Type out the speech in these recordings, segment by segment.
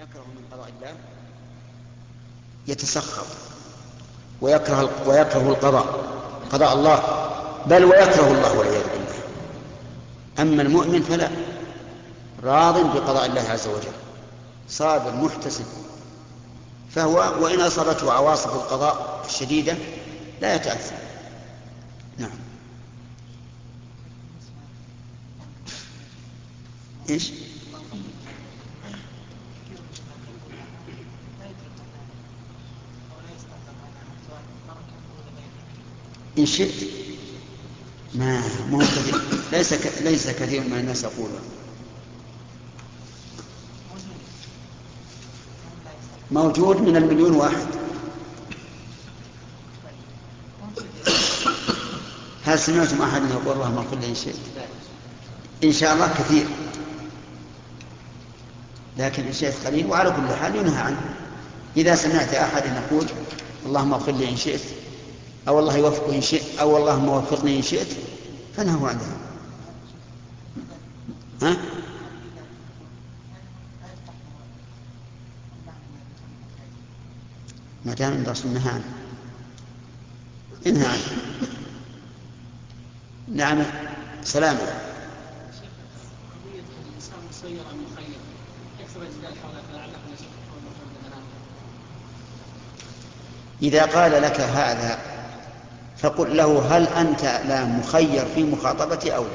يكره من قضاء الله يتسخط ويكره قضاء الله، بل ويكره الله والعياذ بالله. أما المؤمن فلا، راض بقضاء الله عز وجل، صابر محتسب، فهو وإن أصابته عواصف القضاء الشديدة لا يتأثر. نعم. إيش؟ إن شئت ما هو كثير، ليس كثير من الناس يقولون. موجود من 1,000,000 هل سمعتم أحد يقول اللهم اغفر لي إن شئت؟ إن شاء الله كثير، لكن إن شئت قليل، وعلى كل حال ينهى عنه. إذا سمعت أحد يقول اللهم اغفر لي إن شئت، أو الله يوفقني إن شئت، أو اللهم وفقني إن شئت، فنهوا عنها. ها؟ ما دام الرسول نهى عنه انهى عنه. نعم. سلامة. إذا قال لك هذا فقل له هل أنت لا مخير في مخاطبتي أو لا؟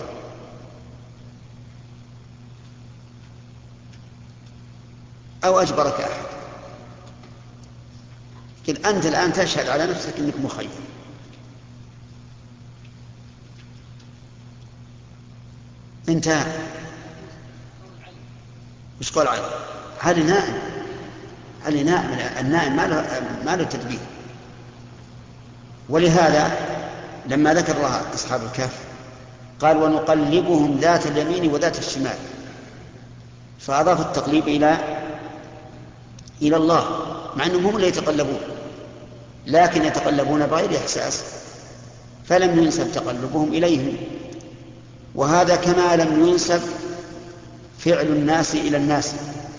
أو أجبرك أحد؟ قل أنت الآن تشهد على نفسك أنك مخير. انتهى. وش قول علي؟ هل نائم؟ النائم ما له تدبير. ولهذا لما ذكر الله أصحاب الكهف قال ونقلبهم ذات اليمين وذات الشمال، فأضاف التقليب إلى الله، مع أنهم هم اللي يتقلبون، لكن يتقلبون بغير إحساس، فلم ينسب تقلبهم إليهم. وهذا كما لم ينسب فعل الناس إلى الناس.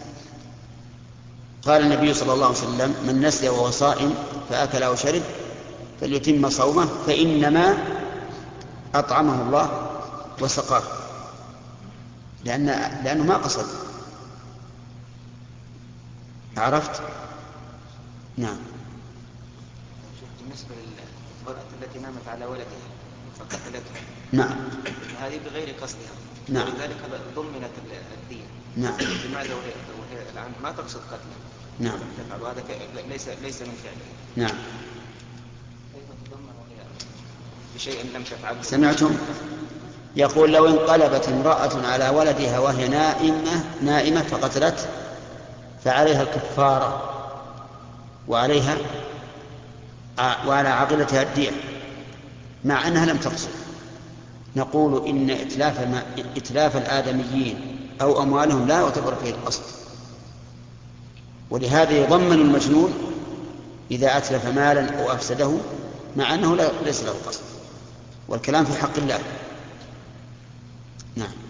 قال النبي صلى الله عليه وسلم من نسي وهو صائم فأكل أو شرب فليتم صومه فإنما أطعمه الله وسقاه، لأنه ما قصد. عرفت؟ نعم. بالنسبة للمرأة التي نامت على ولدها فقتلته، نعم، هذه بغير قصدها، نعم، ولذلك ضمنت الدية. نعم. لماذا وهي الآن ما تقصد قتله؟ نعم. هذا ليس من فعله. نعم. كيف تضمن وهي بشيء لم تفعله؟ سمعتم؟ يقول لو انقلبت امرأة على ولدها وهي نائمة فقتلت فعليها الكفارة وعلى عاقلتها الدية، مع أنها لم تقصد. نقول إن إتلاف الآدميين أو أموالهم لا يعتبر فيه القصد، ولهذا يضمن المجنون إذا أتلف مالا أو أفسده مع أنه ليس له قصد، والكلام في حق الله. نعم.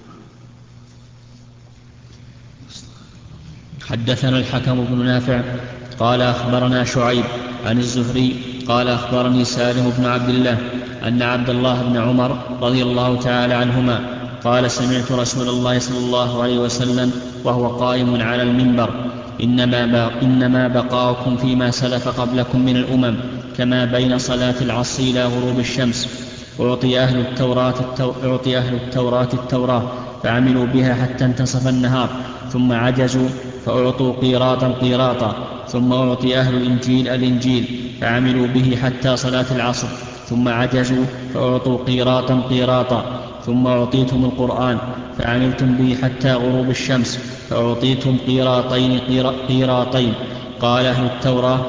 حدثنا الحكم بن نافع قال أخبرنا شعيب عن الزهري قال أخبرني سالم بن عبد الله أن عبد الله بن عمر رضي الله تعالى عنهما قال سمعت رسول الله صلى الله عليه وسلم وهو قائم على المنبر إنما بقاؤكم فيما سلف قبلكم من الأمم كما بين صلاة العصر إلى غروب الشمس. أعطي أهل التوراة التوراة فعملوا بها حتى انتصف النهار ثم عجزوا فأعطوا قيراطا ثم أعطي أهل الإنجيل فعملوا به حتى صلاة العصر ثم عجزوا فأعطوا قيراطا ثم أعطيتم القرآن فعملتم به حتى غروب الشمس فأعطيتم قيراطين. قال أهل التوراة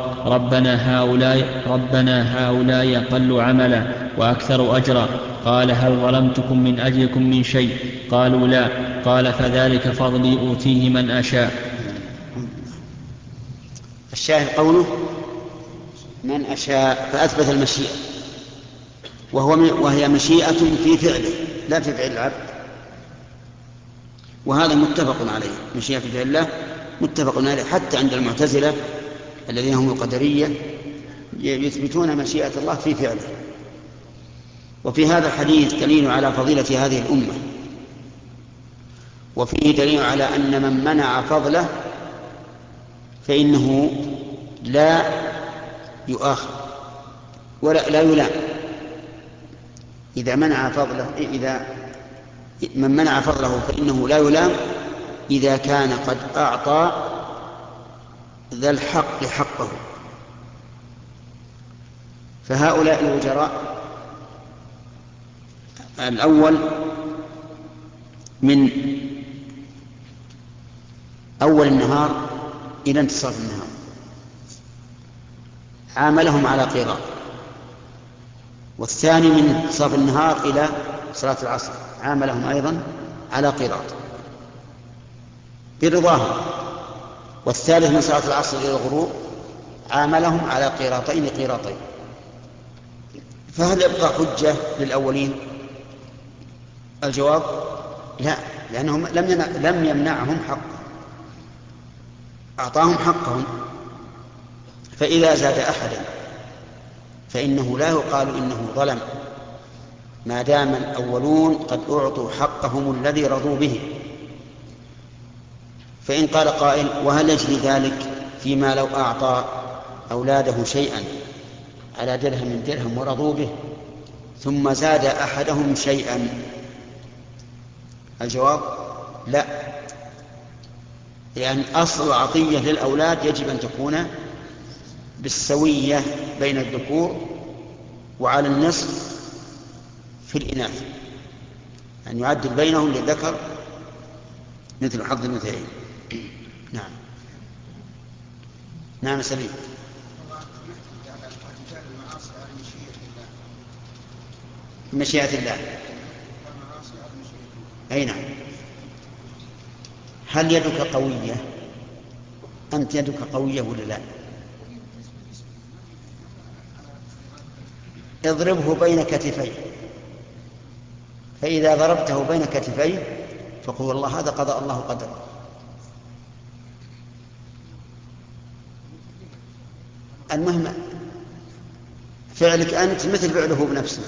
ربنا هؤلاء أقل عملا وأكثر أجرا. قال هل ظلمتكم من أجلكم من شيء؟ قالوا لا. قال فذلك فضلي أوتيه من أشاء. الشاهد قوله من أشاء، فأثبت المشيئة، وهي مشيئة في فعله لا في فعل العبد. وهذا متفق عليه، مشيئة فعل الله متفق عليه، حتى عند المعتزلة الذين هم القدرية يثبتون مشيئة الله في فعله. وفي هذا الحديث دليل على فضيلة هذه الأمة، وفيه دليل على أن من منع فضله فإنه لا يؤاخذ ولا لا يلام. إذا من منع فضله فإنه لا يلام إذا كان قد أعطى ذا الحق حقه. فهؤلاء الوجراء الأول من أول النهار إلى انتصاف النهار عاملهم على قيراط، والثاني من انتصاف النهار إلى صلاة العصر عاملهم أيضا على قيراط برضاهم، والثالث من صلاة العصر إلى الغروب عاملهم على قيراطين. فهل يبقى حجة للأولين؟ الجواب لا، لأنهم لم يمنعهم حق، أعطاهم حقهم. فإذا زاد أحدا فإنه لا يقال إنه ظلم، ما دام الأولون قد أعطوا حقهم الذي رضوا به. فإن قال قائل: وهل يجري ذلك فيما لو أعطى أولاده شيئا على درهم ورضوا به ثم زاد أحدهم شيئا؟ الجواب لا، لأن أصل العطية للأولاد يجب أن تكون بالسوية بين الذكور وعلى النصف في الإناث، أن يعدل بينهم للذكر مثل حظ الأنثيين. نعم سليم. مشيئة الله. أي نعم. هل يدك قوية؟ أنت يدك قوية ولا لا؟ اضربه بين كتفيه، فإذا ضربته بين كتفيه فقل والله هذا قضاء الله قدره. المهم فعلك أنت مثل فعله بنفسه،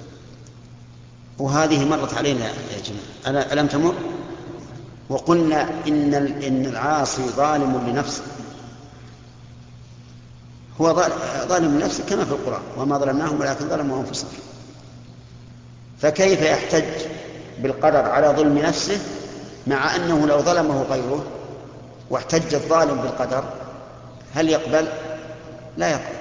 وهذه مرت علينا يا جماعة، ألم تمر؟ وقلنا إن العاصي ظالم لنفسه، هو ظالم لنفسه كما في القرآن: وما ظلمناهم ولكن ظلموا أنفسهم. فكيف يحتج بالقدر على ظلم نفسه مع أنه لو ظلمه غيره واحتج الظالم بالقدر هل يقبل؟ لا يقبل.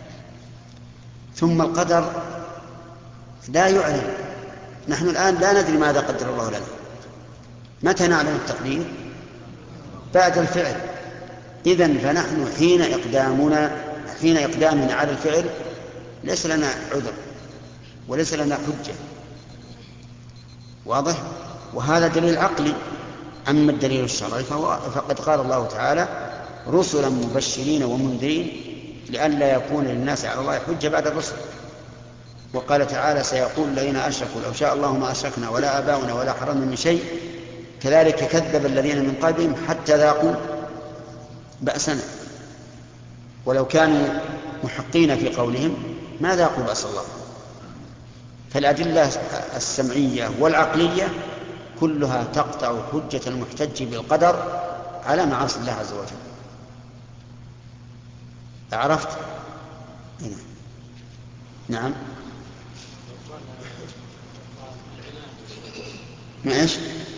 ثم القدر لا يعلم، نحن الآن لا ندري ماذا قدر الله لنا. متى نعلم التقدير؟ بعد الفعل. إذن فنحن حين إقدامنا على الفعل ليس لنا عذر وليس لنا حجة. واضح؟ وهذا دليل عقلي. أما الدليل الشرعي فقد قال الله تعالى: رسلا مبشرين ومنذرين لئلا يكون للناس على الله حجة بعد الرسل. وقال تعالى: سيقول الذين أشركوا لو شاء الله ما أشركنا ولا آباؤنا ولا حرمنا من شيء كذلك كذب الذين من قبلهم حتى ذاقوا بأسنا. ولو كانوا محقين في قولهم ما ذاقوا بأس الله. فالأدلة السمعية والعقلية كلها تقطع حجة المحتج بالقدر على معاصي الله عز وجل. عرفت؟ نعم. ما إيش؟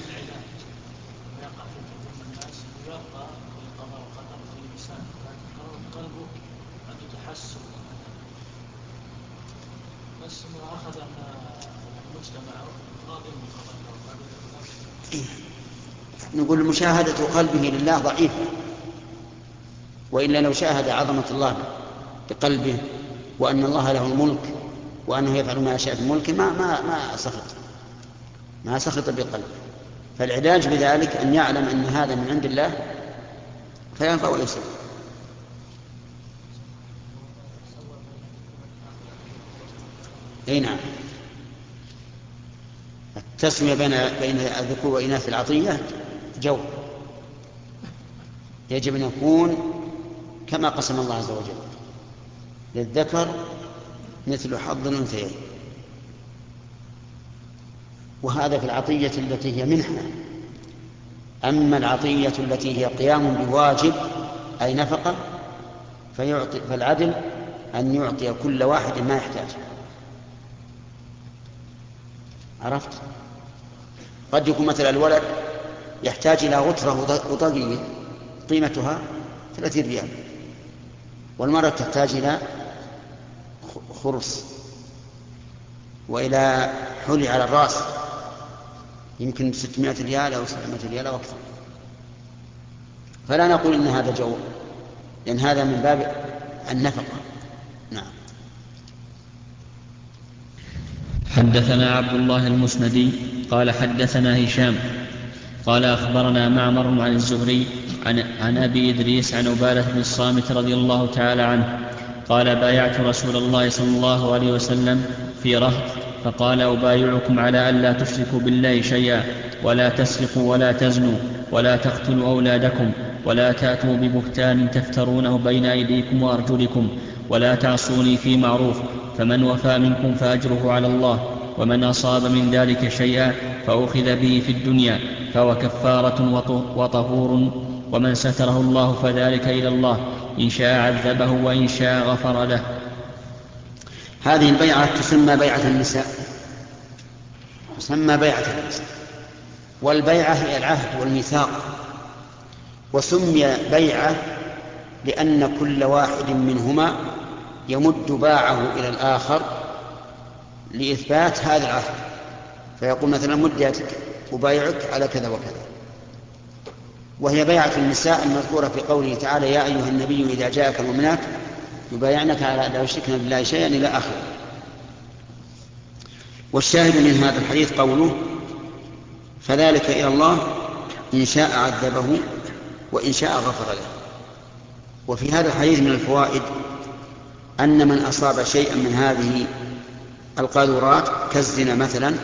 نقول مشاهدة قلبه لله ضعيفة، وإلا لو شاهد عظمة الله بقلبه وأن الله له الملك وأنه يفعل ما يشاء في الملك ما سخط بقلبه. فالعلاج بذلك أن يعلم أن هذا من عند الله فينفع ويسر. أي نعم. التسمية بين الذكور وإناث العطية جو، يجب أن يكون كما قسم الله عز وجل، للذكر مثل حظ الأنثيين. وهذا في العطية التي هي منحة. أما العطية التي هي قيام بواجب أي نفقة فالعدل أن يعطي كل واحد ما يحتاج. عرفت؟ قد يكون مثل الولد يحتاج إلى غترة وطاقية قيمتها 30 ريال، والمرأة تحتاج إلى خرص وإلى حلي على الرأس يمكن 600 ريال أو 700 ريال أو أكثر. فلا نقول إن هذا جو، لأن هذا من باب النفقة. نعم. حدثنا عبد الله المسندي قال حدثنا هشام قال أخبرنا معمر عن الزهري عن أبي إدريس عن عبادة بن الصامت رضي الله تعالى عنه قال بايعت رسول الله صلى الله عليه وسلم في رهط فقال أبايعكم على ألا تشركوا بالله شيئا ولا تسرقوا ولا تزنوا ولا تقتلوا أولادكم ولا تأتوا ببهتان تفترونه بين أيديكم وأرجلكم ولا تعصوني في معروف، فمن وفى منكم فأجره على الله، ومن أصاب من ذلك شيئا فأخذ به في الدنيا فهو كفارة وطهور، ومن ستره الله فذلك إلى الله، إن شاء عذبه وإن شاء غفر له. هذه البيعة تسمى بيعة النساء، تسمى بيعة النساء، والبيعة هي العهد والميثاق. وسمي بيعة لأن كل واحد منهما يمد باعه إلى الآخر لإثبات هذا العهد، فيقول مثلا مد يدك أبايعك على كذا وكذا. وهي بيعة النساء المذكورة في قوله تعالى يا أيها النبي إذا جاءك المؤمنات يبايعنك على لا يشركن بالله شيئا إلى آخره. والشاهد من هذا الحديث قوله فذلك إلى الله إن شاء عذبه وإن شاء غفر له. وفي هذا الحديث من الفوائد أن من أصاب شيئا من هذه القاذورات كالزنا مثلا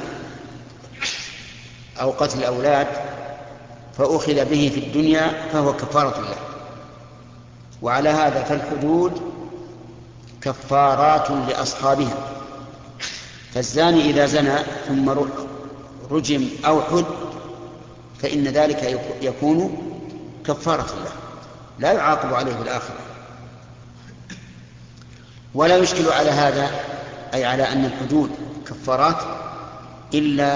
أو قتل الأولاد فأخذ به في الدنيا فهو كفارة له. وعلى هذا فالحدود كفارات لأصحابها، فالزاني إذا زنى ثم رجم أو حد فإن ذلك يكون كفارة له، لا يعاقب عليه في الآخرة. ولا يشكل على هذا أي على أن الحدود كفارات إلا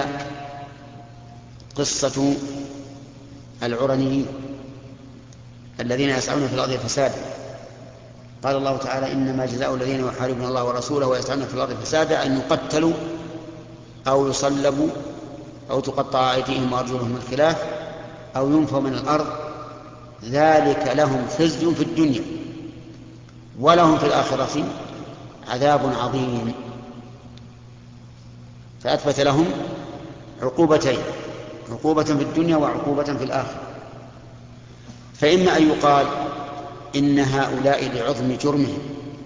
قصة العرنيين الذين يسعون في الأرض فسادا. قال الله تعالى إنما جزاء الذين يحاربون الله ورسوله ويسعون في الأرض فسادا أن يقتلوا أو يصلبوا أو تقطع أيديهم وأرجلهم من خلاف أو ينفوا من الأرض، ذلك لهم خزي في الدنيا ولهم في الآخرة عذاب عظيم. فأثبت لهم عقوبتين، عقوبة في الدنيا وعقوبة في الآخرة. فإما أن يقال إن هؤلاء لعظم جرمهم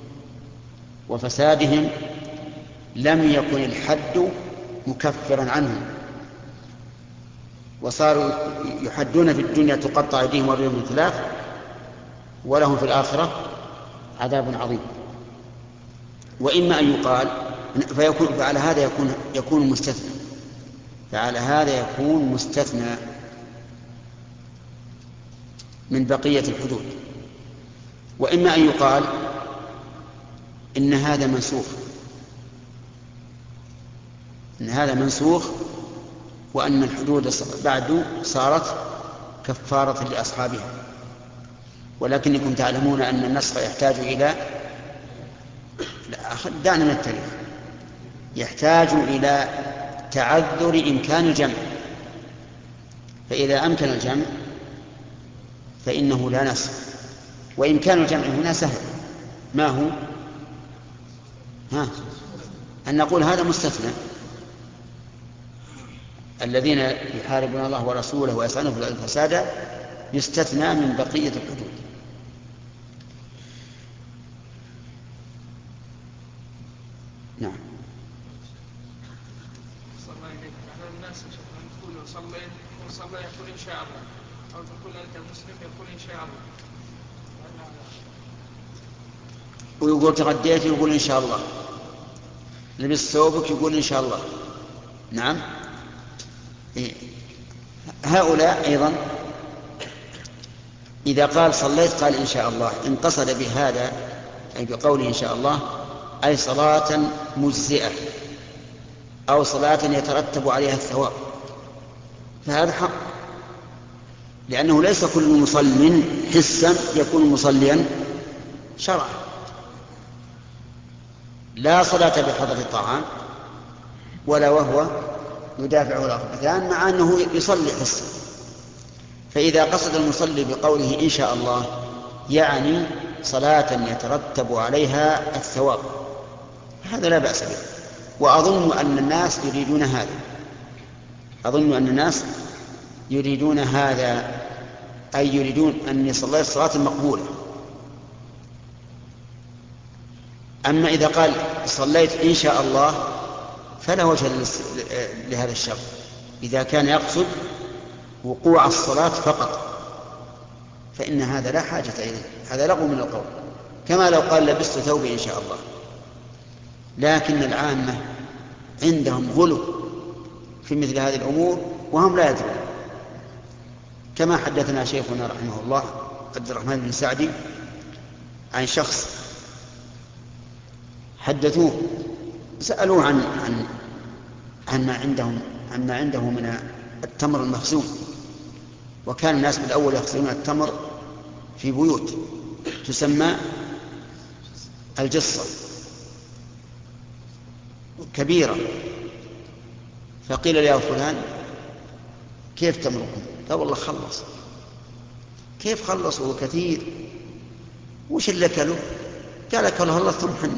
وفسادهم لم يكن الحد مكفرا عنهم وصاروا يحدون في الدنيا تقطع أيديهم وأرجلهم من خلاف ولهم في الآخرة عذاب عظيم. وإما أن يقال فعلى هذا يكون مستثنى، فعلى هذا يكون مستثنى من بقية الحدود. وإما أن يقال إن هذا منسوخ، إن هذا منسوخ وأن الحدود بعد صارت كفارة لأصحابها. ولكنكم تعلمون أن النسخ يحتاج إلى دعنا من التاريخ، يحتاج إلى تعذر إمكان الجمع، فإذا أمكن الجمع فإنه لا نسخ. وإمكان الجمع هنا سهل، ما هو؟ أن نقول هذا مستثنى، الذين يحاربون الله ورسوله ويسعون في الفساد يستثنى من بقية الحدود. نعم. الناس يقول صليت وصلى يقول إن شاء الله أو تقول أنت مسلم يقول إن شاء الله. ويقول تغديت يقول إن شاء الله، لبس ثوبك يقول إن شاء الله. نعم. هؤلاء أيضا إذا قال صليت قال إن شاء الله، إن قصد بهذا أي بقوله إن شاء الله أي صلاة مجزئة أو صلاة يترتب عليها الثواب، فهذا حق، لأنه ليس كل مصل حسا يكون مصليا شرعا. لا صلاة بحضر الطعام ولا وهو يدافع الأخبثان مع أنه يصلي حسا. فإذا قصد المصلي بقوله إن شاء الله يعني صلاة يترتب عليها الثواب، هذا لا بأس به. وأظن أن الناس يريدون هذا، أظن أن الناس يريدون هذا، أي يريدون أن يصلي الصلاة المقبولة. أما إذا قال صليت إن شاء الله فلا وجه لهذا الشرط، إذا كان يقصد وقوع الصلاة فقط فإن هذا لا حاجة إليه، هذا لغو من القول، كما لو قال لبست ثوبي إن شاء الله. لكن العامة عندهم غلو في مثل هذه الأمور وهم لا يدرون، كما حدثنا شيخنا رحمه الله عبد الرحمن بن سعدي عن شخص حدثوه سألوه عن ما عنده من التمر المخزون، وكان الناس بالأول يخزنون التمر في بيوت تسمى الجصة كبيرة، فقيل له يا فلان كيف تمركم؟ قال والله خلص. كيف خلص وهو كثير؟ وش اللي أكله؟ قال أكله الله ثم حنا.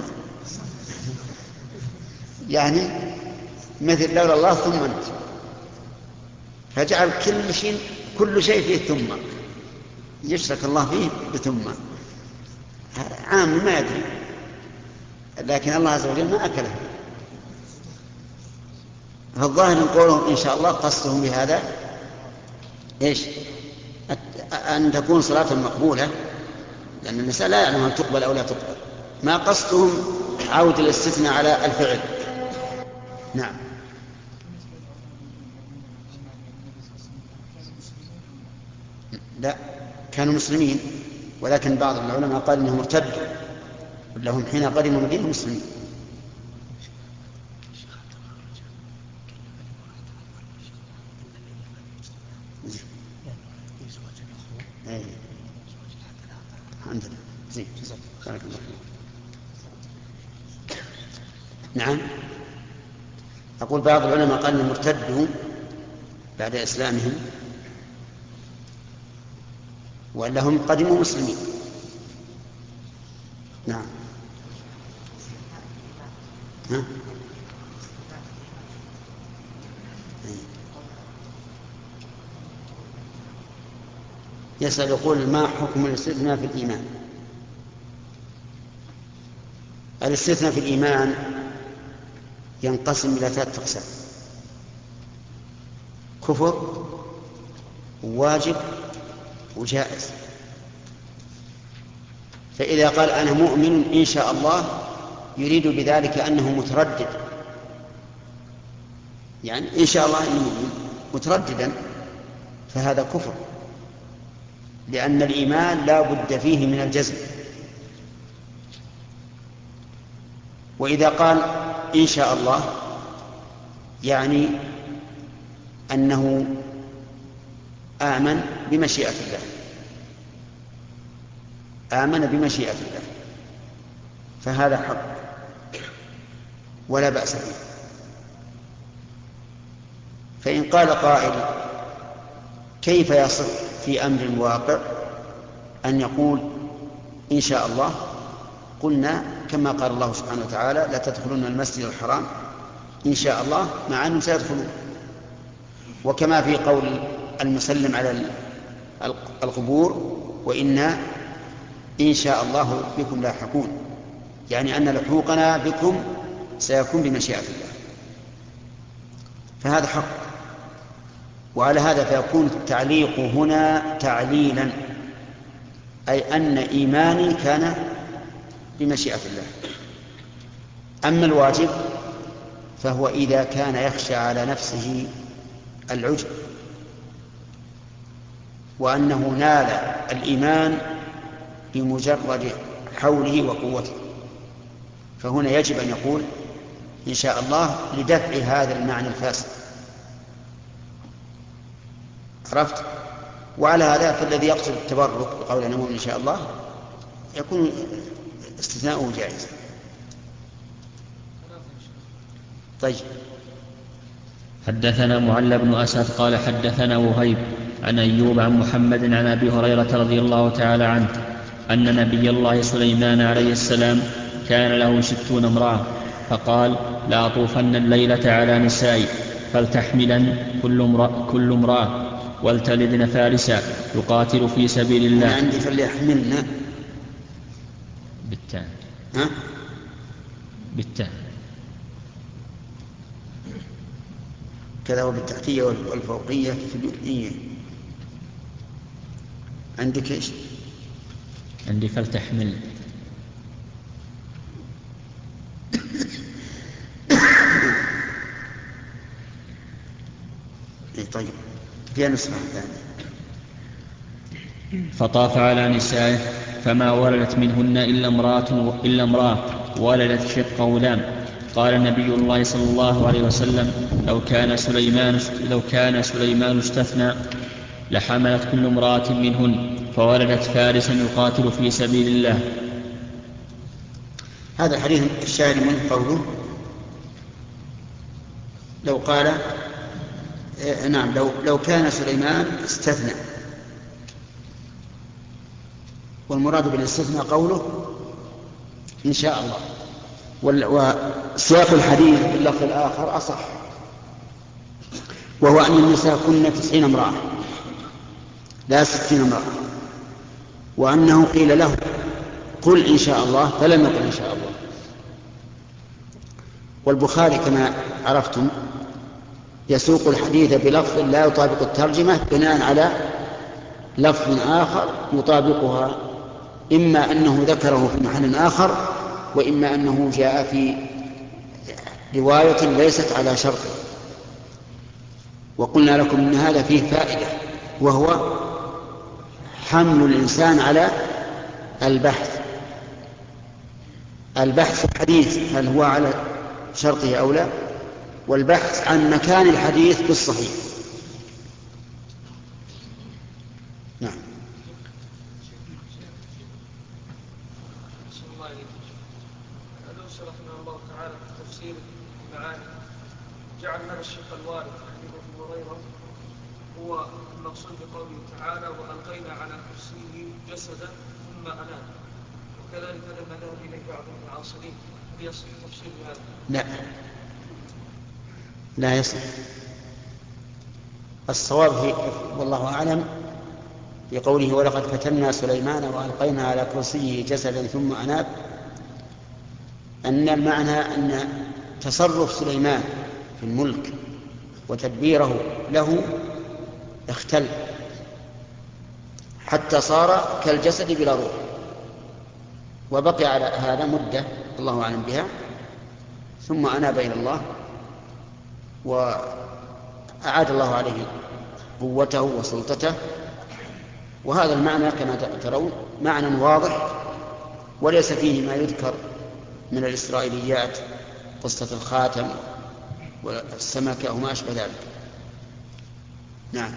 يعني مثل لولا الله ثم أنت، فجعل كل شيء فيه ثم، يشرك الله فيه بثم. عام ما يدري، لكن الله عز وجل ما أكله. فالظاهر من قولهم إن شاء الله قصدهم بهذا إيش؟ أن تكون صلاة مقبولة، لأن النساء لا يعلم هل تقبل أو لا تقبل. ما قصدهم عود الاستثناء على الفعل. نعم. لا، كانوا مسلمين، ولكن بعض العلماء قال إنهم ارتدوا لهم حين قدموا المدينة مسلمين. عندنا زين. بارك الله فيك. نعم. أقول بعض العلماء قال إنهم ارتدوا بعد إسلامهم وإلا هم قدموا مسلمين. نعم. ها؟ يسأل يقول ما حكم الاستثناء في الإيمان؟ الاستثناء في الإيمان ينقسم إلى 3 أقسام: كفر وواجب وجائز. فإذا قال أنا مؤمن إن شاء الله يريد بذلك أنه متردد، يعني إن شاء الله أنه مؤمن مترددا، فهذا كفر، لأن الإيمان لا بد فيه من الجزم. وإذا قال إن شاء الله يعني أنه آمن بمشيئة الله، آمن بمشيئة الله، فهذا حق ولا بأس به. فإن قال قائل كيف يصح في أمر واقع أن يقول إن شاء الله؟ قلنا كما قال الله سبحانه وتعالى لا تدخلون المسجد الحرام إن شاء الله، مع أنهم سيدخلون، وكما في قول المسلم على القبور وإنا إن شاء الله بكم لاحقون، يعني أن لحوقنا بكم سيكون بمشيئة الله، فهذا حق. وعلى هذا فيكون التعليق هنا تعليلا، أي أن إيماني كان بمشيئة الله. أما الواجب فهو إذا كان يخشى على نفسه العجب وأنه نال الإيمان بمجرد حوله وقوته، فهنا يجب أن يقول إن شاء الله لدفع هذا المعنى الفاسد. عرفت؟ وعلى هذا فالذي يقصد التبرك بقول أنا مؤمن إن شاء الله يكون استثناؤه جائز. طيب. حدثنا معل بن أسد قال حدثنا وهيب عن أيوب عن محمد عن أبي هريرة رضي الله تعالى عنه أن نبي الله سليمان عليه السلام كان له 60 امرأة، فقال لأطوفن الليلة على نسائي فلتحملن كل امرأة ولتلدن فارسا يقاتل في سبيل الله. أنا عندي فليحملن بالتاء. ها؟ بالتاء كذا، وبالتحتية والفوقية في اليمنية. عندك إيش؟ عندي فلتحمل. طيب فيها نسخة ثانية. فطاف على نسائه فما ولدت منهن إلا امرأة ولدت شق غلام. قال النبي الله صلى الله عليه وسلم لو كان سليمان استثنى لحملت كل امرأة منهن فولدت فارسا يقاتل في سبيل الله. هذا الحديث الشاهد منه قوله لو قال نعم لو كان سليمان استثنى، والمراد بالاستثناء قوله إن شاء الله. وسياق الحديث باللفظ الآخر أصح، وهو أن النساء كن 90 امرأة لا 60 امرأة، وأنه قيل له قل إن شاء الله فلم يقل إن شاء الله. والبخاري كما عرفتم يسوق الحديث بلفظ لا يطابق الترجمة بناء على لفظ آخر يطابقها، إما أنه ذكره في محل آخر، وإما أنه جاء في رواية ليست على شرطه. وقلنا لكم إن هذا فيه فائدة، وهو حمل الإنسان على البحث الحديث هل هو على شرطه أو لا، والبحث عن مكان الحديث بالصحيح. نعم. الله تعالى في تفسير المعاني جعل هذا الشق الوارد عن ابي هريره هو المقصود بقوله تعالى والقينا على كرسيه جسدا ثم اناب، وكذلك لما ذهب اليه بعض المعاصرين ليصل تفسير هذا. لا يصح. الصواب والله اعلم في قوله ولقد فتنا سليمان والقينا على كرسيه جسدا ثم اناب، أن المعنى أن تصرف سليمان في الملك وتدبيره له اختل حتى صار كالجسد بلا روح، وبقي على هذا مدة الله أعلم بها، ثم أناب إلى الله وأعاد الله عليه قوته وسلطته. وهذا المعنى كما ترون معنى واضح، وليس فيه ما يذكر من الإسرائيليات، قصة الخاتم والسمكة وما أشبه ذلك. نعم.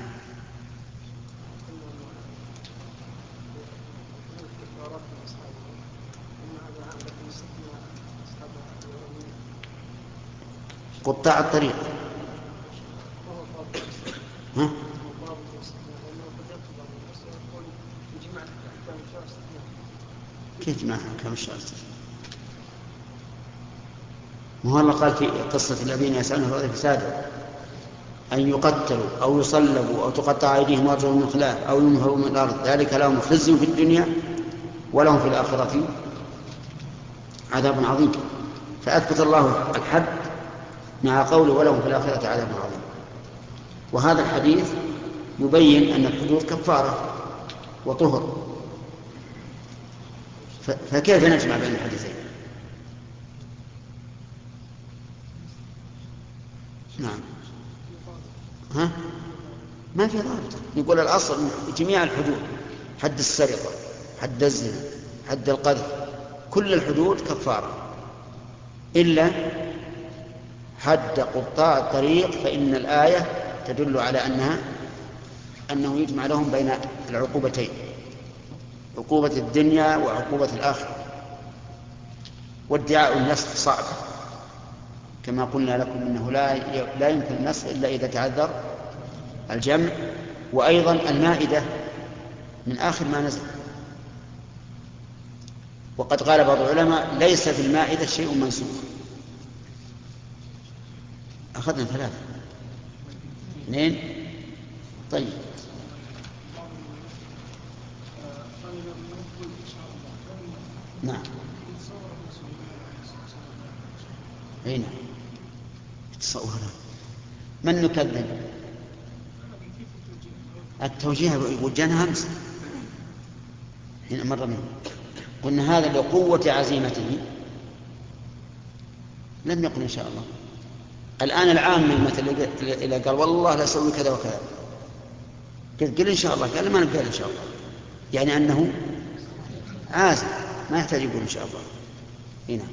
قطاع الطريق ها؟ كيف جماعة كم الشهر؟ ما الله قال في قصة الذين يسألون في فساده أن يقتلوا أو يصلبوا أو تقطع أيديهم وأرجلهم من خلاف أو ينفوا من الأرض، ذلك لهم خزي في الدنيا ولهم في الآخرة عذاب عظيم. فأثبت الله الحد مع قوله ولهم في الآخرة عذاب عظيم. وهذا الحديث يبين أن الحدود كفارة وطهر، فكيف نجمع بين الحديثين؟ نعم. ها؟ ما في ضابط. يقول الأصل جميع الحدود، حد السرقة، حد الزنا، حد القذف، كل الحدود كفارة إلا حد قطاع الطريق، فإن الآية تدل على أنه يجمع لهم بين العقوبتين، عقوبة الدنيا وعقوبة الآخرة. وادعاء النسخ صعب، كما قلنا لكم إنه لا يمكن النسخ إلا إذا تعذر الجمع. وأيضا المائدة من آخر ما نزل، وقد قال بعض العلماء ليس في المائدة شيء منسوخ. أخذنا 3 2. طيب نعم. هنا تصورها من نكذب؟ التوجيه وجهنا همس هنا مرة منه، قلنا هذا لقوة عزيمته، لم يقل إن شاء الله. الآن العام مثلا إذا قال والله لا أسوي كذا وكذا، قل إن شاء الله، قال ما نقول إن شاء الله، يعني أنه عازم، ما يحتاج يقول إن شاء الله. هنا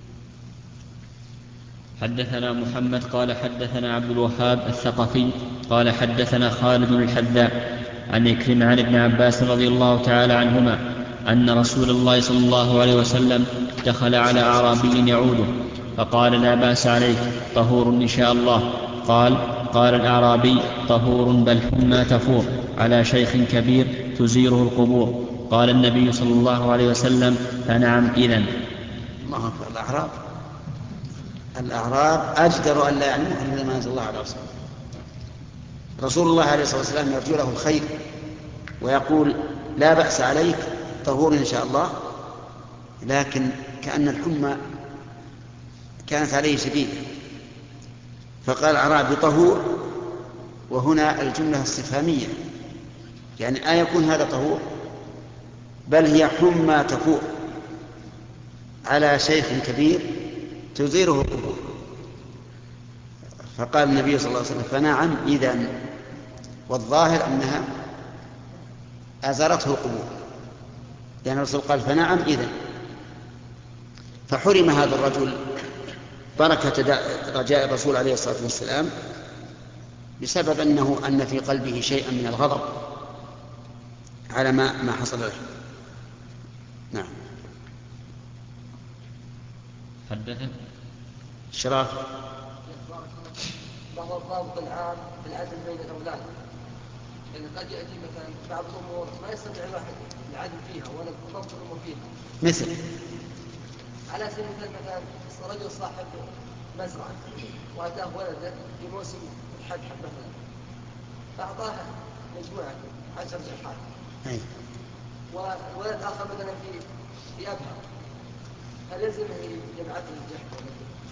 حدثنا محمد قال حدثنا عبد الوهاب الثقفي قال حدثنا خالد بن الحذاء عن إكرمة عن ابن عباس رضي الله تعالى عنهما أن رسول الله صلى الله عليه وسلم دخل على أعرابي يعوده فقال لا بأس عليك، طهور إن شاء الله. قال الأعرابي طهور بل حمى تفور على شيخ كبير تزيره القبور. قال النبي صلى الله عليه وسلم فنعم إذن. الله أكبر. الأعراب أجدر أن لا يعلموا أن ما أنزل الله على رسوله. رسول الله عليه الصلاة والسلام يرجو له الخير ويقول لا بأس عليك، طهور إن شاء الله، لكن كأن الحمى كانت عليه شديدة، فقال الأعرابي طهور، وهنا الجملة استفهامية، يعني أيكون هذا طهور؟ بل هي حمى تفور على شيخ كبير تزيره القبور. فقال النبي صلى الله عليه وسلم فنعم إذن، والظاهر أنها أزرته القبور، لأن الرسول قال فنعم إذن، فحرم هذا الرجل بركة رجاء الرسول عليه الصلاة والسلام بسبب أن في قلبه شيئا من الغضب على ما حصل له. نعم. حدثنا شراف وهو الضابط العام بالعدل بين الأولاد، يعني قد يأتي مثلا بعض الأمور ما يستطيع الواحد العدل فيها ولا ضبط الأمور فيها، مثل على سبيل المثال مثلا رجل صاحب مزرعة وأتاه ولده في موسم الحج مثلا، فأعطاه مجموعة 10 جحات، وولد آخر مثلا في أبها، هل يلزمه يبعث الجحد؟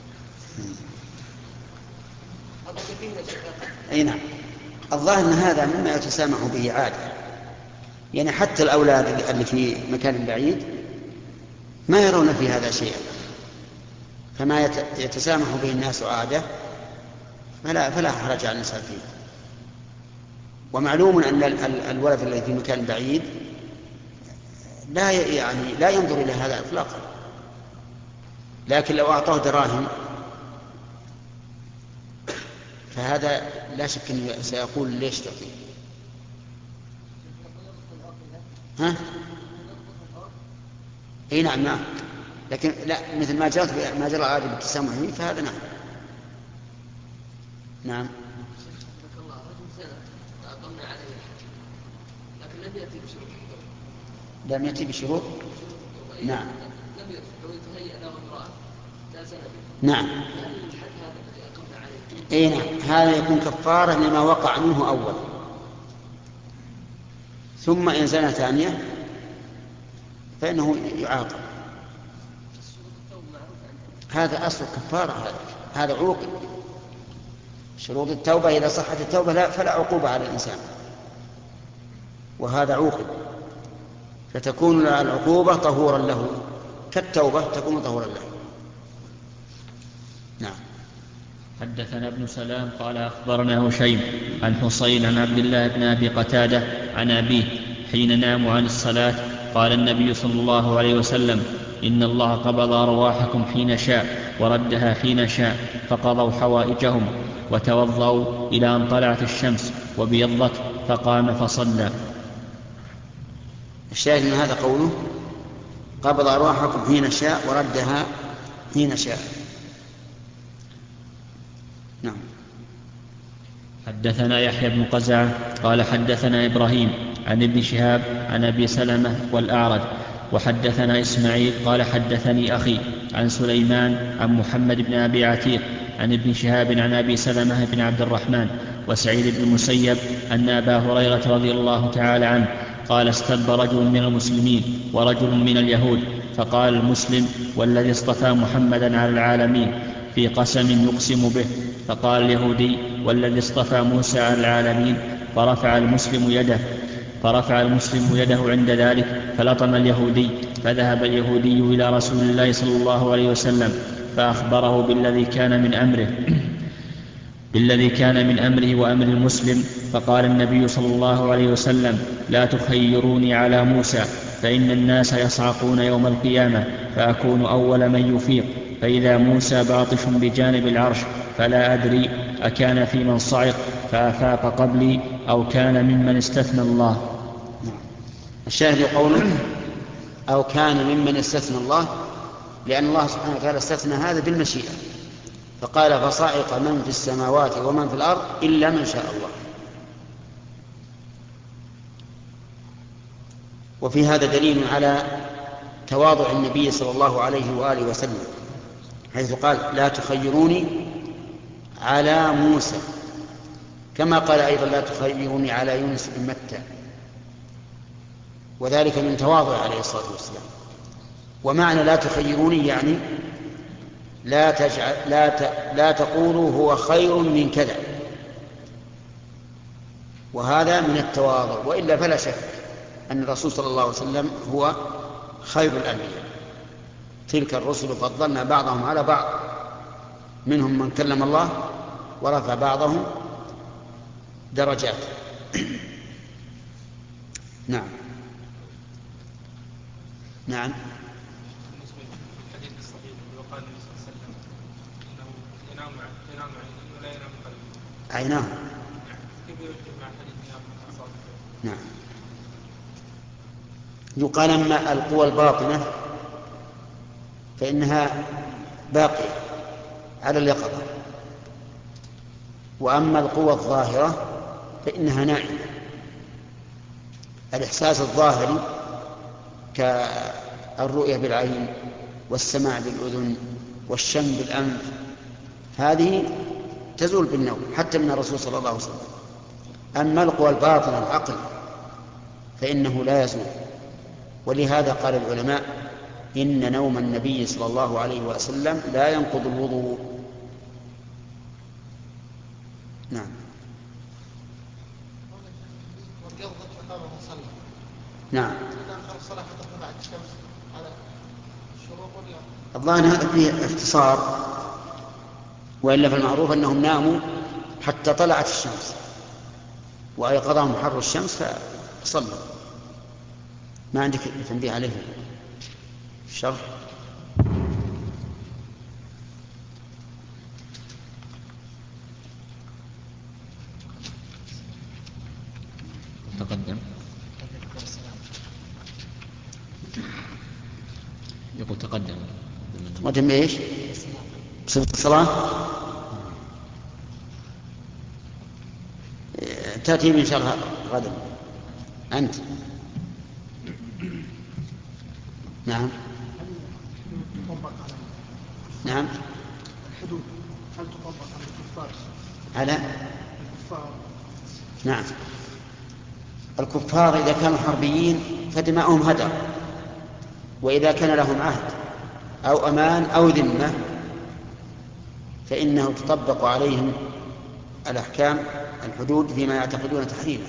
أي نعم. الظاهر أن هذا مما يتسامح به عادة، يعني حتى الأولاد اللي في مكان بعيد ما يرون في هذا شيئا، فما يتسامح به الناس عادة فلا حرج على الإنسان فيه. ومعلوم أن الولد الذي في مكان بعيد لا ينظر إلى هذا إطلاقا، لكن لو أعطاه دراهم فهذا لا شك أنه سيقول ليش تعطيه. ها؟ اي نعم، لكن لا مثل ما جرى عادي بالتسامح فيه، فهذا نعم. نعم. لم يأتي بشروط. نعم. نعم. اي نعم، هذا يكون كفارة لما وقع منه أول، ثم إن زنى ثانية فإنه يعاقب. هذا أصل كفارة، هذا عوقب. شروط التوبة إذا صحت التوبة لا فلا عقوبة على الإنسان، وهذا عوقب، فتكون العقوبة طهورا له كالتوبة تكون طهورا له. نعم. حدثنا ابن سلام قال أخبرنا هشيم عن حصين عن عبد الله بن أبي قتادة عن أبيه حين ناموا عن الصلاة قال النبي صلى الله عليه وسلم: إن الله قبض أرواحكم حين شاء وردها حين شاء، فقضوا حوائجهم وتوضأوا إلى أن طلعت الشمس وبيضت فقام فصلى. الشاهد من هذا قوله: قبض أرواحكم حين شاء وردها حين شاء. نعم. حدثنا يحيى بن قزعة قال حدثنا إبراهيم عن ابن شهاب عن أبي سلمة والأعرج، وحدثنا إسماعيل قال حدثني أخي عن سليمان عن محمد بن أبي عتيق عن ابن شهاب عن أبي سلمة بن عبد الرحمن وسعيد بن المسيب أن أبا هريرة رضي الله تعالى عنه قال: استب رجل من المسلمين ورجل من اليهود، فقال المسلم: والذي اصطفى محمدا على العالمين، في قسم يقسم به. فقال اليهودي: والذي اصطفى موسى على العالمين. فرفع المسلم يده عند ذلك فلطم اليهودي، فذهب اليهودي إلى رسول الله صلى الله عليه وسلم فأخبره بالذي كان من أمره وأمر المسلم. فقال النبي صلى الله عليه وسلم: لا تخيروني على موسى، فإن الناس يصعقون يوم القيامة فأكون أول من يفيق، فإذا موسى باطش بجانب العرش فلا أدري أكان في من صعق فأفاق قبلي أو كان ممن استثنى الله. الشاهد قوله: أو كان ممن استثنى الله، لأن الله سبحانه وتعالى استثنى هذا بالمشيئة، فقال: فصعق من في السماوات ومن في الأرض إلا من شاء الله. وفي هذا دليل على تواضع النبي صلى الله عليه وآله وسلم، حيث قال: لا تخيروني على موسى، كما قال أيضا: لا تخيروني على يونس بن متى، وذلك من تواضع عليه الصلاة والسلام. ومعنى لا تخيروني يعني لا تقولوا هو خير من كذا، وهذا من التواضع، وإلا فلا شك أن الرسول صلى الله عليه وسلم هو خير الأنبياء. تلك الرسل فضلنا بعضهم على بعض، منهم من كلم الله ورفع بعضهم درجات. نعم. نعم. عيناه. نعم. يقال أما القوى الباطنة فإنها باقية على اليقظة، وأما القوى الظاهرة فإنها نائمة. الإحساس الظاهري كالرؤية بالعين والسماع بالأذن والشم بالأنف، هذه تزول بالنوم حتى من الرسول صلى الله عليه وسلم. أما القوى الباطنة العقل فإنه لا يزول، ولهذا قال العلماء: إن نوم النبي صلى الله عليه وسلم لا ينقض الوضوء. نعم. نعم. الظاهر هذا فيه اختصار، وإلا فالمعروف أنهم ناموا حتى طلعت الشمس وأيقظهم حر الشمس فصلوا. ما عندك تنبيه عليه الشرح؟ تقدم. يقول تقدم. تقدم ايش؟ صفة الصلاة تأتي إن شاء الله غدا. أنت. نعم. نعم. الحدود هل تطبق على الكفار؟ على الكفار. نعم. الكفار إذا كانوا حربيين فدماؤهم هدر، وإذا كان لهم عهد أو أمان أو ذمة فإنه تطبق عليهم الأحكام الحدود فيما يعتقدون تحريمه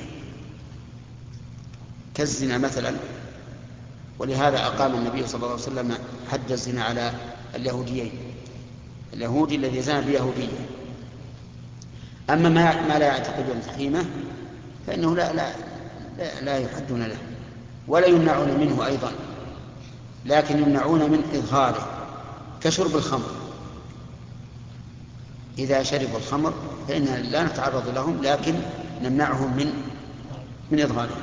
كالزنا مثلا، ولهذا أقام النبي صلى الله عليه وسلم حد الزنا على اليهوديين، اليهودي الذي زنى بيهودية. أما ما لا يعتقدون تحريمه فإنه لا يحدون له ولا يمنعون منه أيضا، لكن يمنعون من إظهاره كشرب الخمر. إذا شربوا الخمر فإننا لا نتعرض لهم، لكن نمنعهم من إظهاره.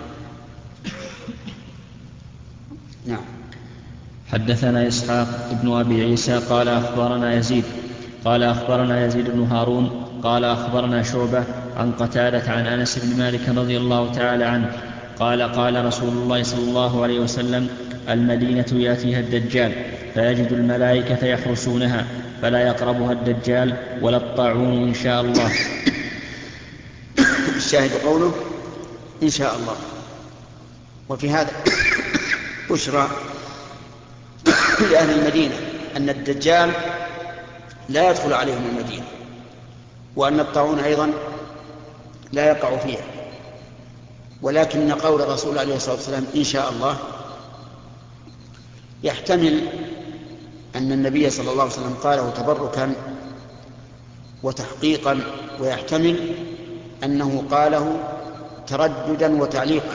نعم. حدثنا إسحاق بن أبي عيسى قال أخبرنا يزيد قال أخبرنا يزيد بن هارون قال أخبرنا شعبة عن قتادة عن أنس بن مالك رضي الله تعالى عنه قال قال رسول الله صلى الله عليه وسلم: المدينة يأتيها الدجال فيجد الملائكة يحرسونها فلا يقربها الدجال ولا الطاعون إن شاء الله. الشاهد قوله إن شاء الله. وفي هذا بشرى لأهل المدينة أن الدجال لا يدخل عليهم المدينة، وأن الطاعون أيضا لا يقع فيها. ولكن قول الرسول عليه الصلاة والسلام إن شاء الله يحتمل أن النبي صلى الله عليه وسلم قاله تبركا وتحقيقا، ويحتمل أنه قاله ترددا وتعليقا،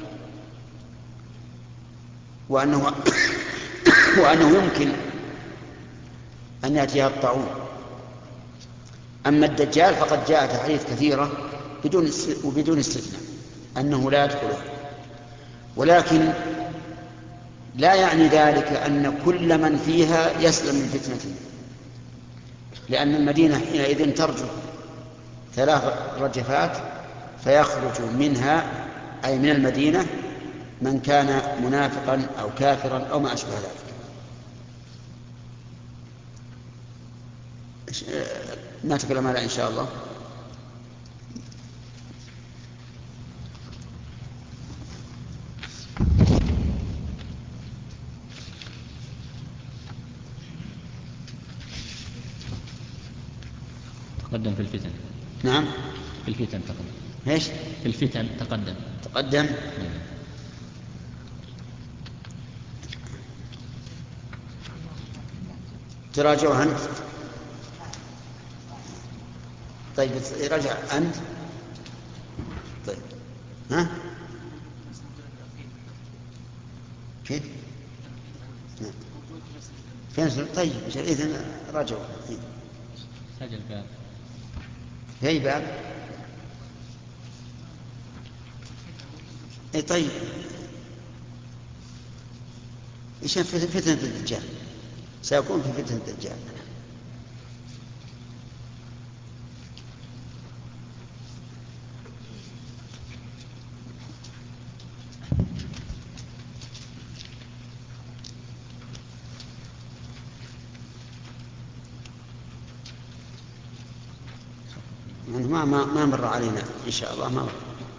وأنه يمكن أن يأتيها الطاعون. أما الدجال فقد جاءت أحاديث كثيرة بدون استثناء أنه لا يدخله، ولكن لا يعني ذلك أن كل من فيها يسلم من فتنته، لأن المدينة حينئذ ترجف 3 رجفات فيخرج منها أي من المدينة من كان منافقا أو كافرا أو ما أشبه ذلك. نتكلم على إن شاء الله. تقدم في الفتن. نعم في الفتن تقدم. ايش؟ في الفتن تقدم. تراجع أنت. طيب راجع أنت. طيب ها كيف؟ فين؟ طيب إذن راجعوا. سجل باب. في أي باب؟ اي طيب ايش فتنة الدجال؟ سيكون في فتنة الدجال. ما مر علينا إن شاء الله، ما مر.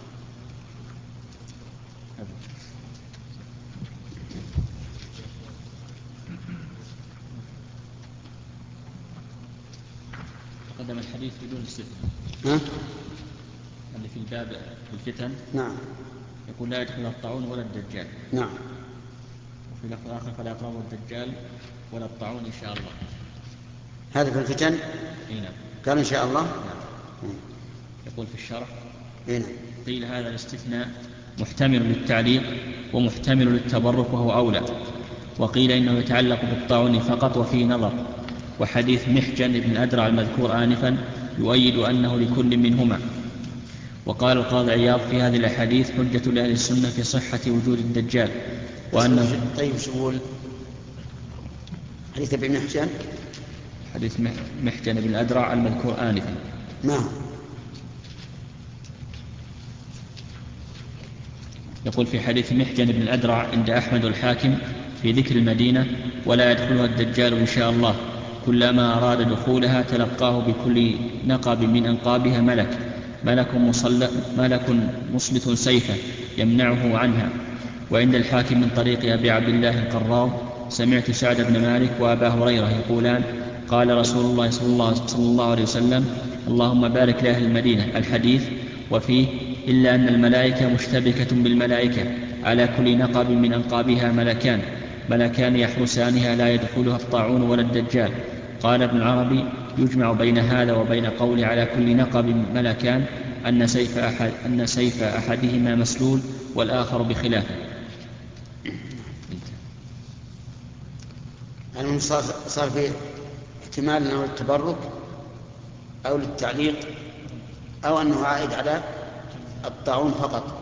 تقدم الحديث بدون استثناء. اللي في الباب الفتن. نعم. يقول لا يدخل الطاعون ولا الدجال. نعم. وفي لفظ آخر فلا يقربوا الدجال ولا الطاعون إن شاء الله. هذا في الفتن. نعم. قال إن شاء الله. نعم. يقول في الشرح. نعم. قيل هذا الاستثناء محتمل للتعليق ومحتمل للتبرك وهو أولى، وقيل إنه يتعلق بالطاعون فقط وفيه نظر. وحديث محجن بن أدرع المذكور آنفا يؤيد أنه لكل منهما. وقال القاضي عياض في هذه الأحاديث حجة لأهل السنة في صحة وجود الدجال وأنه. طيب شغول حديث ابن محجن. حديث محجن بن أدرع المذكور آنفا. نعم. يقول في حديث محجن بن الأدرع عند أحمد الحاكم في ذكر المدينة ولا يدخلها الدجال إن شاء الله، كلما أراد دخولها تلقاه بكل نقب من أنقابها ملك مصلت سيفه يمنعه عنها. وعند الحاكم من طريق أبي عبد الله القراض سمعت سعد بن مالك وأبا هريرة يقولان: قال رسول الله صلى الله عليه وسلم: اللهم بارك لأهل المدينة الحديث. وفيه: إلا أن الملائكة مشتبكة بالملائكة، على كل نقب من أنقابها ملكان يحرسانها لا يدخلها الطاعون ولا الدجال. قال ابن العربي: يجمع بين هذا وبين قول على كل نقب ملكان أن سيف أحدهما مسلول والآخر بخلافه. يعني صار في احتمال أنه للتبرك أو للتعليق أو أنه عائد على الطاعون فقط.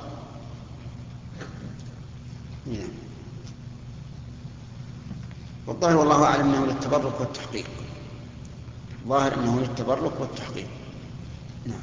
والظاهر والله أعلم أنه للتبرك والتحقيق. ظاهر أنه للتبرك والتحقيق. نعم.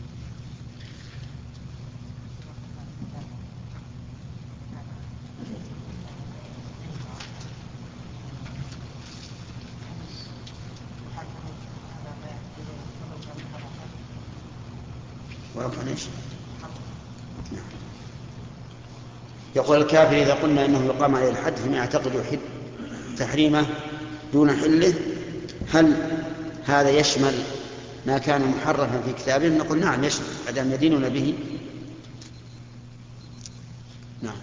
يقول الكافر: إذا قلنا إنه يقام عليه الحد فما يعتقد تحريمه دون حله، هل هذا يشمل ما كان محرفا في كتابه؟ نقول نعم يشمل، أدام يدينون به. نعم.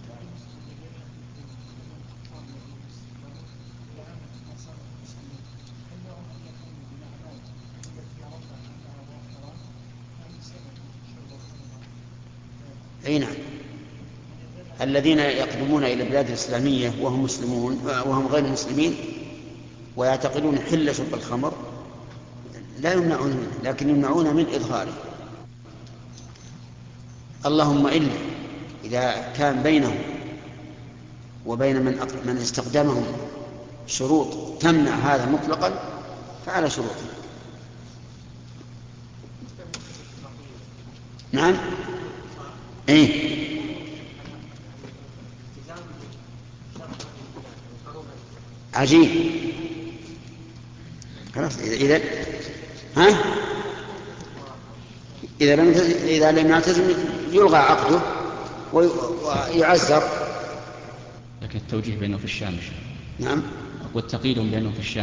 أي نعم. الذين يقدمون إلى البلاد الإسلامية وهم مسلمون وهم غير مسلمين ويعتقدون حل شرب الخمر لا يمنعون منه، لكن يمنعون من إظهاره. اللهم إلا إذا كان بينهم وبين من استخدمهم شروط تمنع هذا مطلقا فعلى شروطه. نعم. إيه. عجيب. خلاص إذا لم يعتزم يلغى عقده ويعزر. لكن التوجيه بأنه في الشام. نعم. والتقييد بأنه في الشام.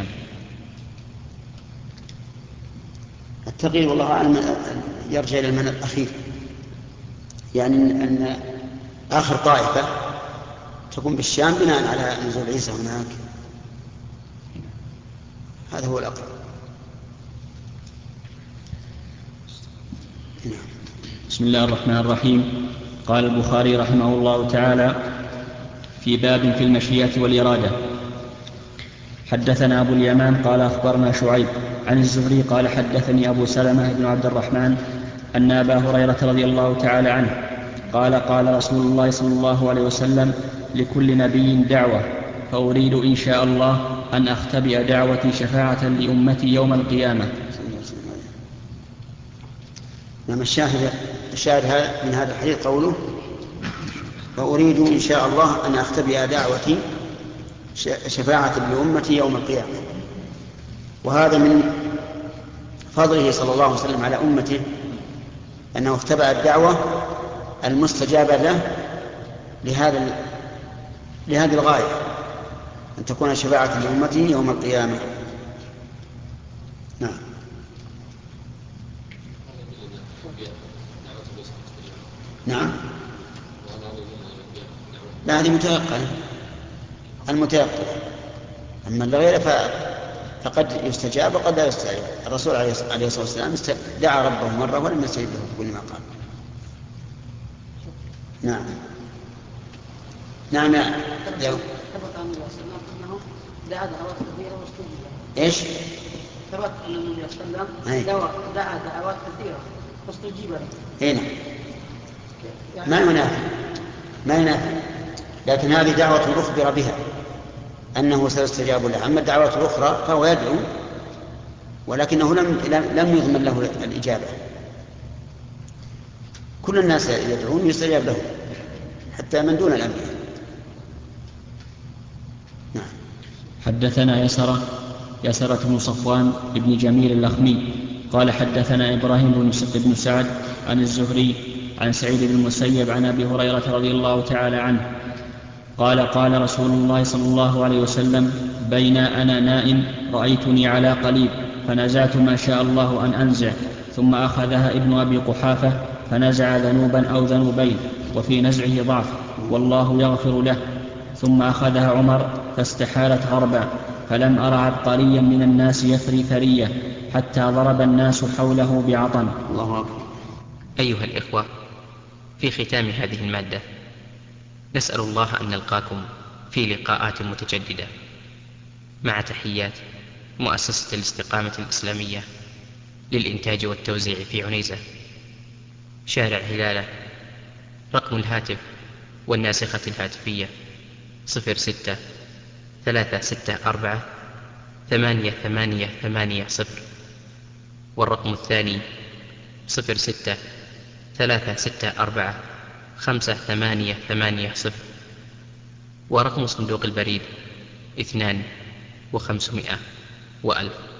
التقييد والله أعلم يرجع إلى المعنى الأخير، يعني أن آخر طائفة تكون بالشام بناء على نزول عيسى هناك. هذا هو الأقرب. بسم الله الرحمن الرحيم. قال البخاري رحمه الله تعالى: في باب في المشيئة والإرادة. حدثنا أبو اليمان قال أخبرنا شعيب عن الزهري قال حدثني أبو سلمة بن عبد الرحمن أن أبا هريرة رضي الله تعالى عنه قال: قال رسول الله صلى الله عليه وسلم: لكل نبي دعوة، فأريد إن شاء الله أن أختبئ دعوتي شفاعة لأمتي يوم القيامة. نعم. الشاهد من هذا الحديث قوله: فأريد إن شاء الله أن أختبئ دعوتي شفاعة لأمتي يوم القيامة. وهذا من فضله صلى الله عليه وسلم على أمته أنه اختبأ الدعوة المستجابة له لهذه الغاية، أن تكون شفاعة لأمته يوم القيامة. نعم. نعم. لا، هذه متيقنة، المتيقن. أما الغير فقد يستجاب وقد لا يستجاب. الرسول عليه الصلاة والسلام دعا ربه مرة ولم يستجب له في كل ما قال. نعم. نعم. ثبت عن النبي صلى الله عليه وسلم أنه دعا دعوات كثيرة واستجيب. إيش؟ ثبت أن النبي صلى الله عليه وسلم دعا دعوات كثيرة واستجيب له. هنا ما ينافي، لكن هذه دعوة أخبر بها أنه سيستجاب له. أما الدعوات الأخرى فهو يدعو ولكنه لم يضمن له الإجابة. كل الناس يدعون يستجاب لهم حتى من دون الأنبياء. نعم. حدثنا يسرة بن صفوان بن جميل اللخمي قال حدثنا إبراهيم بن سعد عن الزهري عن سعيد بن المسيب عن أبي هريرة رضي الله تعالى عنه قال: قال رسول الله صلى الله عليه وسلم: بين أنا نائم رأيتني على قليب فنزعت ما شاء الله أن أنزع، ثم أخذها ابن أبي قحافة فنزع ذنوبا أو ذنوبين، وفي نزعه ضعف والله يغفر له. ثم أخذها عمر فاستحالت غربا، فلم أر عبقريا من الناس يثري ثرية حتى ضرب الناس حوله بعطن. الله أكبر. أيها الإخوة، في ختام هذه المادة نسأل الله أن نلقاكم في لقاءات متجددة، مع تحيات مؤسسة الاستقامة الإسلامية للإنتاج والتوزيع في عنيزة، شارع هلالة. رقم الهاتف والناسخة الهاتفية 06-364-8880، والرقم الثاني 06-364-5880، ورقم صندوق البريد 2500 و1000.